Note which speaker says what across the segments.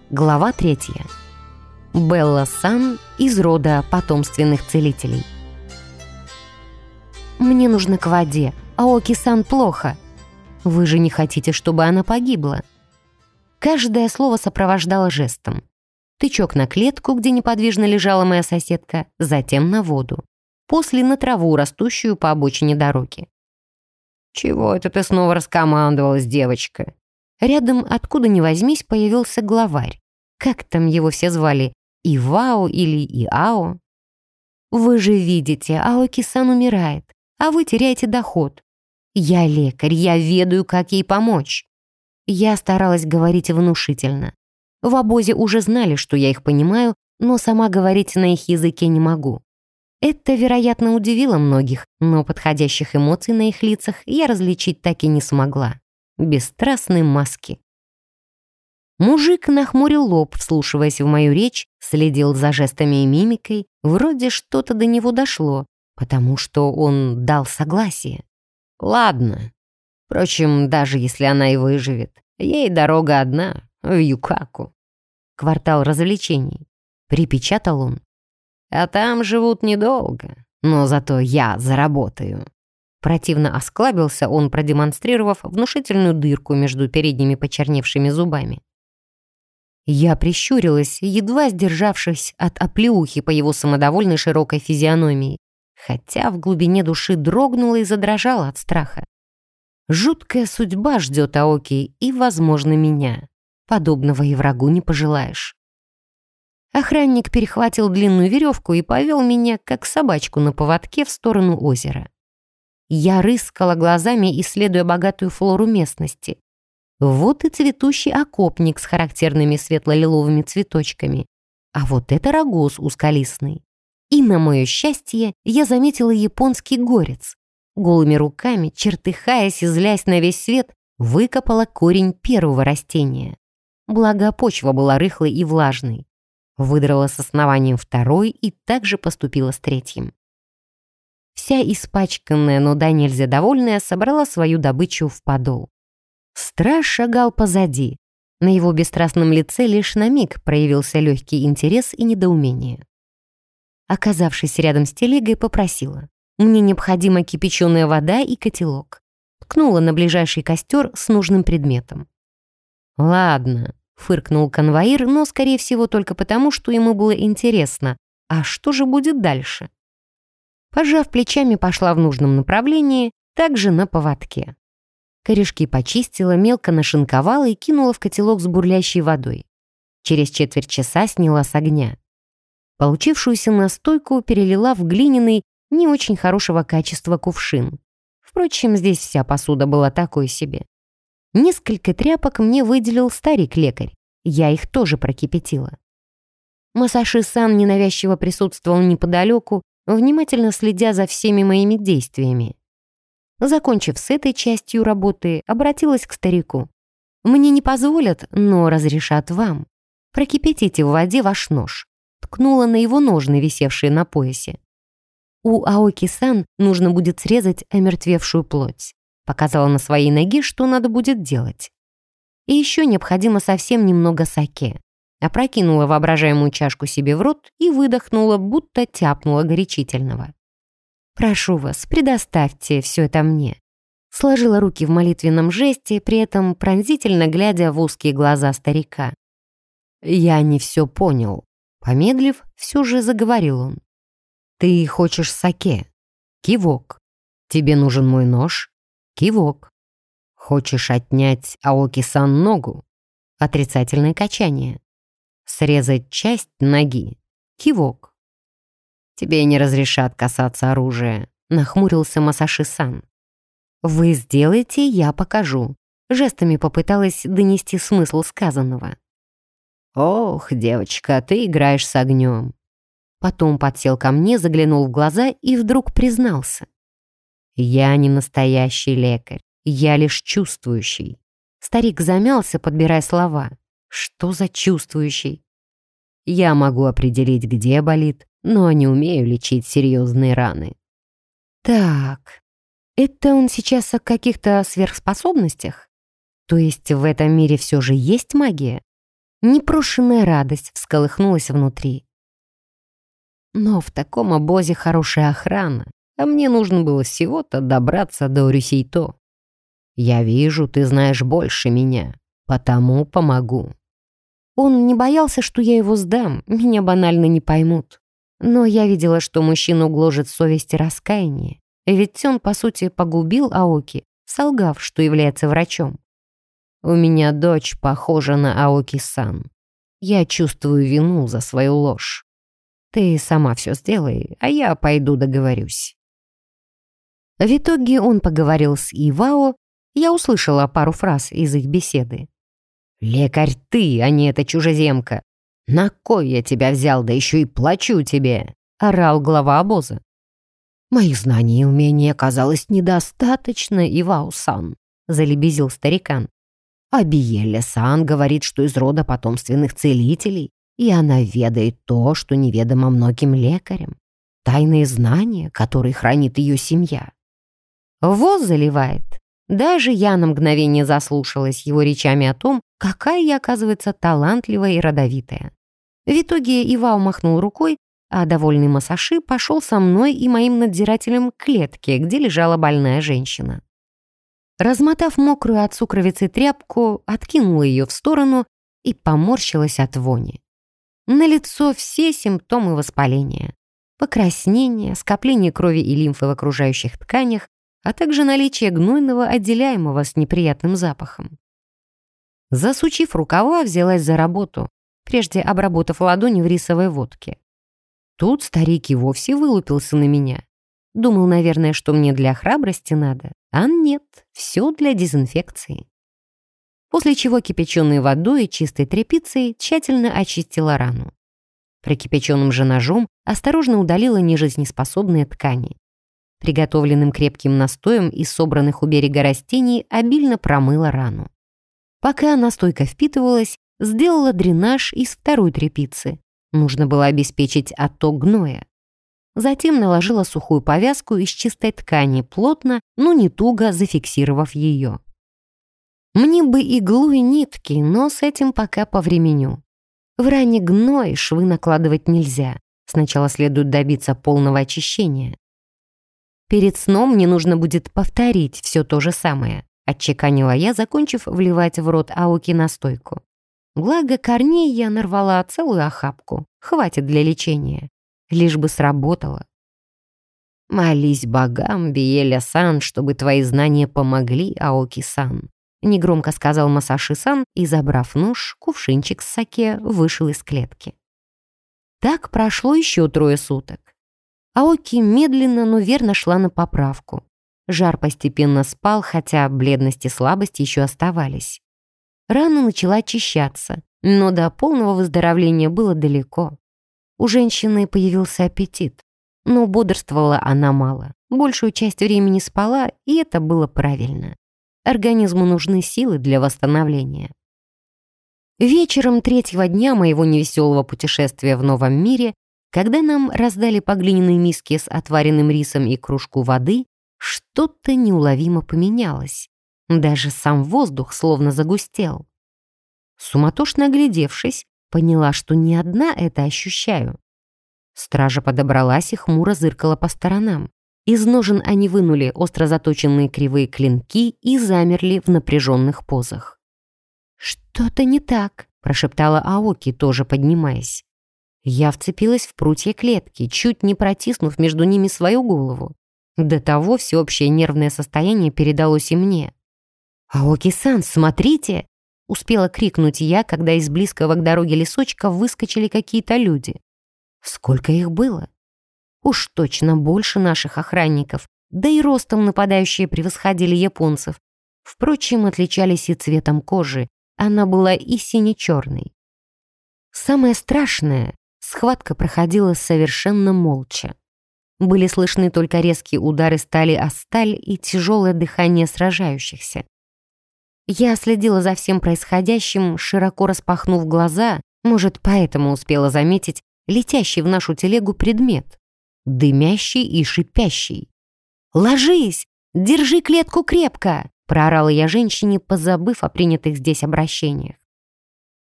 Speaker 1: Глава 3. Белла-сан из рода потомственных целителей. «Мне нужно к воде. Аоки-сан плохо. Вы же не хотите, чтобы она погибла?» Каждое слово сопровождало жестом. Тычок на клетку, где неподвижно лежала моя соседка, затем на воду. После на траву, растущую по обочине дороги. «Чего это ты снова раскомандовалась, девочка?» Рядом, откуда ни возьмись, появился главарь. Как там его все звали? Ивао или Иао? «Вы же видите, Аоки-сан умирает, а вы теряете доход. Я лекарь, я ведаю, как ей помочь». Я старалась говорить внушительно. В обозе уже знали, что я их понимаю, но сама говорить на их языке не могу. Это, вероятно, удивило многих, но подходящих эмоций на их лицах я различить так и не смогла. Бесстрастные маски. Мужик нахмурил лоб, вслушиваясь в мою речь, следил за жестами и мимикой. Вроде что-то до него дошло, потому что он дал согласие. Ладно. Впрочем, даже если она и выживет, ей дорога одна, в Юкаку. Квартал развлечений. Припечатал он. А там живут недолго, но зато я заработаю. Противно осклабился он, продемонстрировав внушительную дырку между передними почерневшими зубами. Я прищурилась, едва сдержавшись от оплеухи по его самодовольной широкой физиономии, хотя в глубине души дрогнула и задрожала от страха. Жуткая судьба ждет Аоки и, возможно, меня. Подобного и врагу не пожелаешь. Охранник перехватил длинную веревку и повел меня, как собачку на поводке, в сторону озера. Я рыскала глазами, исследуя богатую флору местности. Вот и цветущий окопник с характерными светло-лиловыми цветочками. А вот это рогоз узколистный. И, на мое счастье, я заметила японский горец. Голыми руками, чертыхаясь и злясь на весь свет, выкопала корень первого растения. Благо, почва была рыхлой и влажной. Выдрала с основанием второй и также поступила с третьим. Вся испачканная, но да нельзя довольная, собрала свою добычу в подол. Страж шагал позади. На его бесстрастном лице лишь на миг проявился легкий интерес и недоумение. Оказавшись рядом с телегой, попросила. Мне необходима кипяченая вода и котелок. Ткнула на ближайший костер с нужным предметом. «Ладно», — фыркнул конвоир, но, скорее всего, только потому, что ему было интересно. А что же будет дальше? Пожав плечами, пошла в нужном направлении, также на поводке. Корешки почистила, мелко нашинковала и кинула в котелок с бурлящей водой. Через четверть часа сняла с огня. Получившуюся настойку перелила в глиняный, не очень хорошего качества кувшин. Впрочем, здесь вся посуда была такой себе. Несколько тряпок мне выделил старик-лекарь. Я их тоже прокипятила. Масаши-сан ненавязчиво присутствовал неподалеку, внимательно следя за всеми моими действиями. Закончив с этой частью работы, обратилась к старику. «Мне не позволят, но разрешат вам. Прокипятите в воде ваш нож». Ткнула на его ножны, висевшие на поясе. «У Аоки-сан нужно будет срезать омертвевшую плоть». Показала на своей ноге, что надо будет делать. И еще необходимо совсем немного саке. Опрокинула воображаемую чашку себе в рот и выдохнула, будто тяпнула горячительного. «Прошу вас, предоставьте все это мне». Сложила руки в молитвенном жесте, при этом пронзительно глядя в узкие глаза старика. «Я не все понял». Помедлив, все же заговорил он. «Ты хочешь саке?» Кивок. «Тебе нужен мой нож?» Кивок. «Хочешь отнять Аоки-сан ногу?» Отрицательное качание. «Срезать часть ноги?» Кивок. «Тебе не разрешат касаться оружия», — нахмурился Масаши-сан. «Вы сделаете, я покажу». Жестами попыталась донести смысл сказанного. «Ох, девочка, ты играешь с огнем». Потом подсел ко мне, заглянул в глаза и вдруг признался. «Я не настоящий лекарь, я лишь чувствующий». Старик замялся, подбирая слова. «Что за чувствующий?» «Я могу определить, где болит, но не умею лечить серьезные раны». «Так, это он сейчас о каких-то сверхспособностях? То есть в этом мире все же есть магия?» Непрошенная радость всколыхнулась внутри. Но в таком обозе хорошая охрана, а мне нужно было всего-то добраться до Рюсейто. Я вижу, ты знаешь больше меня, потому помогу. Он не боялся, что я его сдам, меня банально не поймут. Но я видела, что мужчину гложет совесть и раскаяние, ведь он, по сути, погубил Аоки, солгав, что является врачом. У меня дочь похожа на Аоки-сан. Я чувствую вину за свою ложь. Ты сама все сделай, а я пойду договорюсь. В итоге он поговорил с Ивао, я услышала пару фраз из их беседы. «Лекарь ты, а не эта чужеземка! На кой я тебя взял, да еще и плачу тебе!» — орал глава обоза. «Моих знаний и умений оказалось недостаточно, Ивао-сан», — залебезил старикан. «А Биелля-сан говорит, что из рода потомственных целителей, и она ведает то, что неведомо многим лекарям. Тайные знания, которые хранит ее семья». Воз заливает. Даже я на мгновение заслушалась его речами о том, какая я, оказывается, талантливая и родовитая. В итоге Ивао махнул рукой, а довольный Масаши пошел со мной и моим надзирателем к клетке, где лежала больная женщина. Размотав мокрую от сукровицы тряпку, откинула ее в сторону и поморщилась от вони. На лицо все симптомы воспаления. Покраснение, скопление крови и лимфы в окружающих тканях, а также наличие гнойного, отделяемого с неприятным запахом. Засучив рукава, взялась за работу, прежде обработав ладони в рисовой водке. Тут старик и вовсе вылупился на меня. Думал, наверное, что мне для храбрости надо, а нет, все для дезинфекции. После чего кипяченой водой и чистой тряпицей тщательно очистила рану. Прикипяченным же ножом осторожно удалила нежизнеспособные ткани. Приготовленным крепким настоем из собранных у берега растений обильно промыла рану. Пока настойка впитывалась, сделала дренаж из второй тряпицы. Нужно было обеспечить отток гноя. Затем наложила сухую повязку из чистой ткани, плотно, но не туго зафиксировав ее. Мне бы иглу и нитки, но с этим пока повременю. В ране гной швы накладывать нельзя. Сначала следует добиться полного очищения. Перед сном мне нужно будет повторить все то же самое, отчеканила я, закончив вливать в рот Аоки настойку. Благо, корней я нарвала целую охапку, хватит для лечения. Лишь бы сработало. «Молись богам, Биелля-сан, чтобы твои знания помогли, Аоки-сан», негромко сказал Масаши-сан и, забрав нож, кувшинчик с саке, вышел из клетки. Так прошло еще 3 суток. Аоки медленно, но верно шла на поправку. Жар постепенно спал, хотя бледность и слабость еще оставались. Рана начала очищаться, но до полного выздоровления было далеко. У женщины появился аппетит, но бодрствовала она мало. Большую часть времени спала, и это было правильно. Организму нужны силы для восстановления. Вечером 3-го дня моего невеселого путешествия в новом мире, когда нам раздали по глиняной миске с отваренным рисом и кружку воды, что-то неуловимо поменялось. Даже сам воздух словно загустел. Суматошно оглядевшись, поняла, что не одна это ощущаю. Стража подобралась и хмуро зыркала по сторонам. Из ножен они вынули остро заточенные кривые клинки и замерли в напряженных позах. «Что-то не так», — прошептала Аоки, тоже поднимаясь. Я вцепилась в прутья клетки, чуть не протиснув между ними свою голову. До того всеобщее нервное состояние передалось и мне. «Аоки-сан, смотрите!» — успела крикнуть я, когда из близкого к дороге лесочка выскочили какие-то люди. Сколько их было? Уж точно больше наших охранников, да и ростом нападающие превосходили японцев. Впрочем, отличались и цветом кожи, она была и сине-черной. Самое страшное — схватка проходила совершенно молча. Были слышны только резкие удары стали о сталь и тяжелое дыхание сражающихся. Я следила за всем происходящим, широко распахнув глаза, может, поэтому успела заметить летящий в нашу телегу предмет, дымящий и шипящий. «Ложись! Держи клетку крепко!» — проорала я женщине, позабыв о принятых здесь обращениях.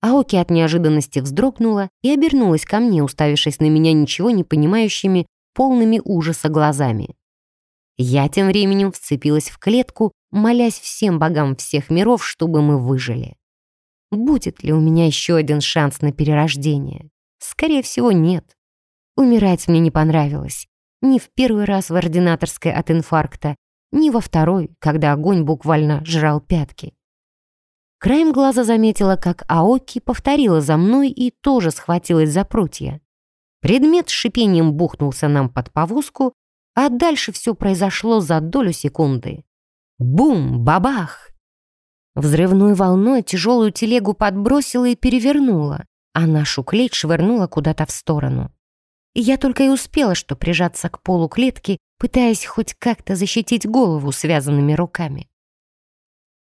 Speaker 1: Аоки от неожиданности вздрогнула и обернулась ко мне, уставившись на меня ничего не понимающими, полными ужаса глазами. Я тем временем вцепилась в клетку, молясь всем богам всех миров, чтобы мы выжили. Будет ли у меня еще один шанс на перерождение? Скорее всего, нет. Умирать мне не понравилось. Ни в первый раз в ординаторской от инфаркта, ни во второй, когда огонь буквально жрал пятки. Краем глаза заметила, как Аоки повторила за мной и тоже схватилась за прутья. Предмет с шипением бухнулся нам под повозку, а дальше все произошло за долю секунды. Бум! Бабах! Взрывной волной тяжелую телегу подбросила и перевернула, а нашу клеть швырнула куда-то в сторону. И я только и успела, что прижаться к полу клетки, пытаясь хоть как-то защитить голову связанными руками.